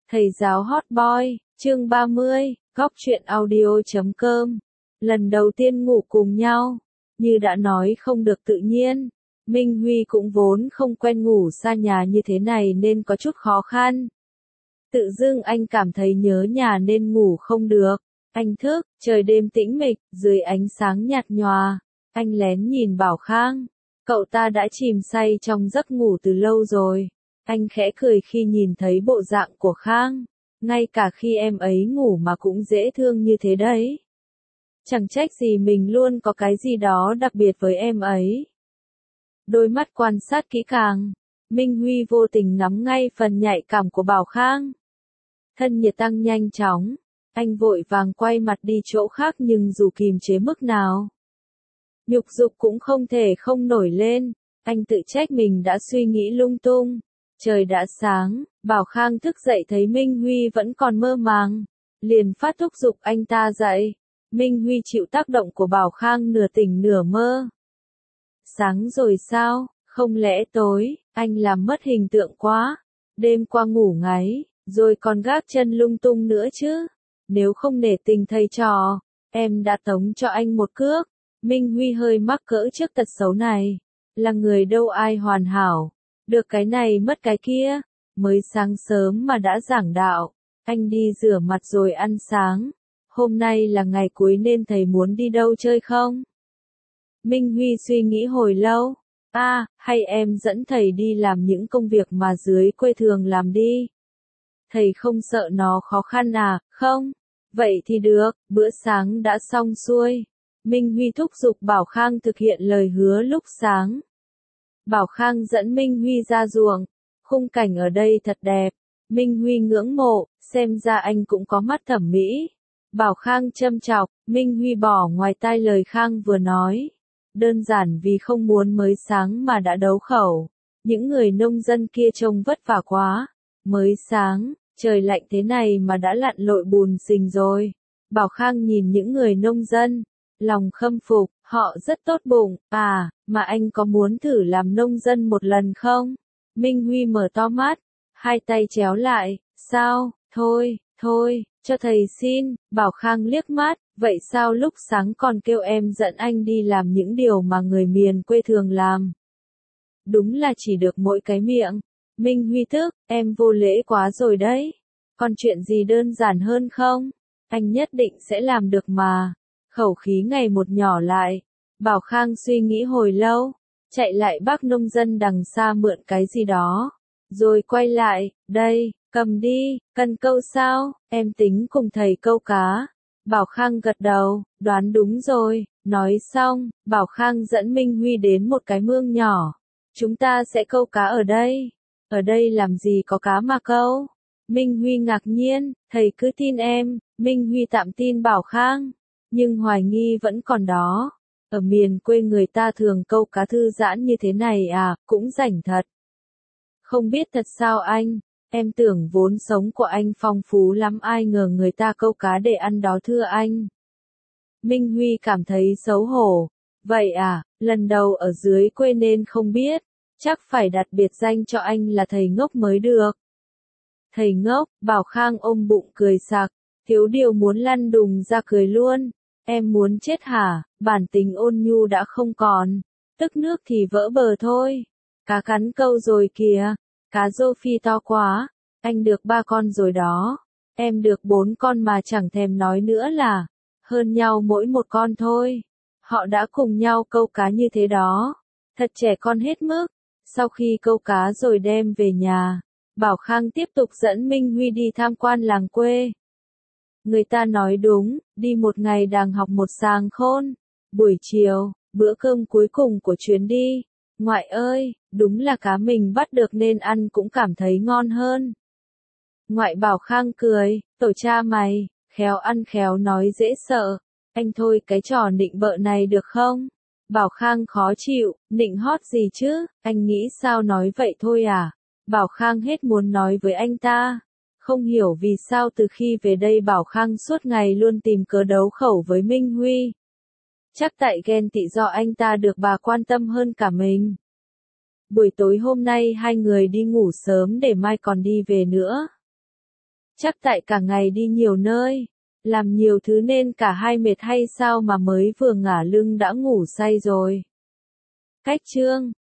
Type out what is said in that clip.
Thầy giáo hot boy, chương 30, góc truyện audio.com. Lần đầu tiên ngủ cùng nhau, như đã nói không được tự nhiên. Minh Huy cũng vốn không quen ngủ xa nhà như thế này nên có chút khó khăn. Tự dưng anh cảm thấy nhớ nhà nên ngủ không được. Anh thức, trời đêm tĩnh mịch, dưới ánh sáng nhạt nhòa. Anh lén nhìn Bảo Khang. Cậu ta đã chìm say trong giấc ngủ từ lâu rồi. Anh khẽ cười khi nhìn thấy bộ dạng của Khang. Ngay cả khi em ấy ngủ mà cũng dễ thương như thế đấy. Chẳng trách gì mình luôn có cái gì đó đặc biệt với em ấy. Đôi mắt quan sát kỹ càng, Minh Huy vô tình ngắm ngay phần nhạy cảm của Bảo Khang. Thân nhiệt tăng nhanh chóng, anh vội vàng quay mặt đi chỗ khác nhưng dù kìm chế mức nào, nhục dục cũng không thể không nổi lên. Anh tự trách mình đã suy nghĩ lung tung. Trời đã sáng, Bảo Khang thức dậy thấy Minh Huy vẫn còn mơ màng, liền phát thúc giục anh ta dậy. Minh Huy chịu tác động của Bảo Khang nửa tỉnh nửa mơ. Sáng rồi sao, không lẽ tối, anh làm mất hình tượng quá. Đêm qua ngủ ngáy, rồi còn gác chân lung tung nữa chứ. Nếu không nể tình thầy trò, em đã tống cho anh một cước. Minh Huy hơi mắc cỡ trước tật xấu này. Là người đâu ai hoàn hảo. Được cái này mất cái kia. Mới sáng sớm mà đã giảng đạo. Anh đi rửa mặt rồi ăn sáng. Hôm nay là ngày cuối nên thầy muốn đi đâu chơi không? Minh Huy suy nghĩ hồi lâu. Hay em dẫn thầy đi làm những công việc mà dưới quê thường làm đi. Thầy không sợ nó khó khăn à, không? Vậy thì được, bữa sáng đã xong xuôi. Minh Huy thúc giục Bảo Khang thực hiện lời hứa lúc sáng. Bảo Khang dẫn Minh Huy ra ruộng. Khung cảnh ở đây thật đẹp. Minh Huy ngưỡng mộ, xem ra anh cũng có mắt thẩm mỹ. Bảo Khang châm chọc, Minh Huy bỏ ngoài tai lời Khang vừa nói. Đơn giản vì không muốn mới sáng mà đã đấu khẩu. Những người nông dân kia trông vất vả quá. Mới sáng, trời lạnh thế này mà đã lặn lội bùn xình rồi. Bảo Khang nhìn những người nông dân, lòng khâm phục, họ rất tốt bụng. Mà anh có muốn thử làm nông dân một lần không? Minh Huy mở to mắt, hai tay chéo lại, sao, thôi, cho thầy xin. Bảo Khang liếc mắt, vậy sao lúc sáng còn kêu em dẫn anh đi làm những điều mà người miền quê thường làm? Đúng là chỉ được mỗi cái miệng. Minh Huy tức, em vô lễ quá rồi đấy. Còn chuyện gì đơn giản hơn không? Anh nhất định sẽ làm được mà. Khẩu khí ngày một nhỏ lại. Bảo Khang suy nghĩ hồi lâu, chạy lại bác nông dân đằng xa mượn cái gì đó. Rồi quay lại, đây, cầm đi, cần câu sao, em tính cùng thầy câu cá. Bảo Khang gật đầu, đoán đúng rồi. Nói xong, Bảo Khang dẫn Minh Huy đến một cái mương nhỏ. Chúng ta sẽ câu cá ở đây. Ở đây làm gì có cá mà câu? Minh Huy ngạc nhiên, thầy cứ tin em. Minh Huy tạm tin Bảo Khang, nhưng hoài nghi vẫn còn đó. Ở miền quê người ta thường câu cá thư giãn như thế này à, cũng rảnh thật. Không biết thật sao anh, em tưởng vốn sống của anh phong phú lắm, ai ngờ người ta câu cá để ăn đó thưa anh. Minh Huy cảm thấy xấu hổ. Vậy à, lần đầu ở dưới quê nên không biết, chắc phải đặt biệt danh cho anh là thầy ngốc mới được. Thầy ngốc, Bảo Khang ôm bụng cười sặc, thiếu điều muốn lăn đùng ra cười luôn. Em muốn chết hả, bản tính ôn nhu đã không còn, tức nước thì vỡ bờ thôi. Cá cắn câu rồi kìa, cá rô phi to quá, anh được 3 con rồi đó, em được 4 con mà chẳng thèm nói nữa là, hơn nhau mỗi 1 con thôi. Họ đã cùng nhau câu cá như thế đó, thật trẻ con hết mức. Sau khi câu cá rồi đem về nhà, Bảo Khang tiếp tục dẫn Minh Huy đi tham quan làng quê. Người ta nói đúng, đi một ngày đàng học một sàng khôn. Buổi chiều, bữa cơm cuối cùng của chuyến đi. Ngoại ơi, đúng là cá mình bắt được nên ăn cũng cảm thấy ngon hơn. Ngoại Bảo Khang cười, tổ cha mày, khéo ăn khéo nói dễ sợ. Anh thôi cái trò nịnh bợ này được không? Bảo Khang khó chịu, nịnh hót gì chứ, anh nghĩ sao nói vậy thôi à? Bảo Khang hết muốn nói với anh ta. Không hiểu vì sao từ khi về đây Bảo Khang suốt ngày luôn tìm cớ đấu khẩu với Minh Huy. Chắc tại ghen tị do anh ta được bà quan tâm hơn cả mình. Buổi tối hôm nay hai người đi ngủ sớm để mai còn đi về nữa. Chắc tại cả ngày đi nhiều nơi, làm nhiều thứ nên cả hai mệt hay sao mà mới vừa ngả lưng đã ngủ say rồi. Cách chương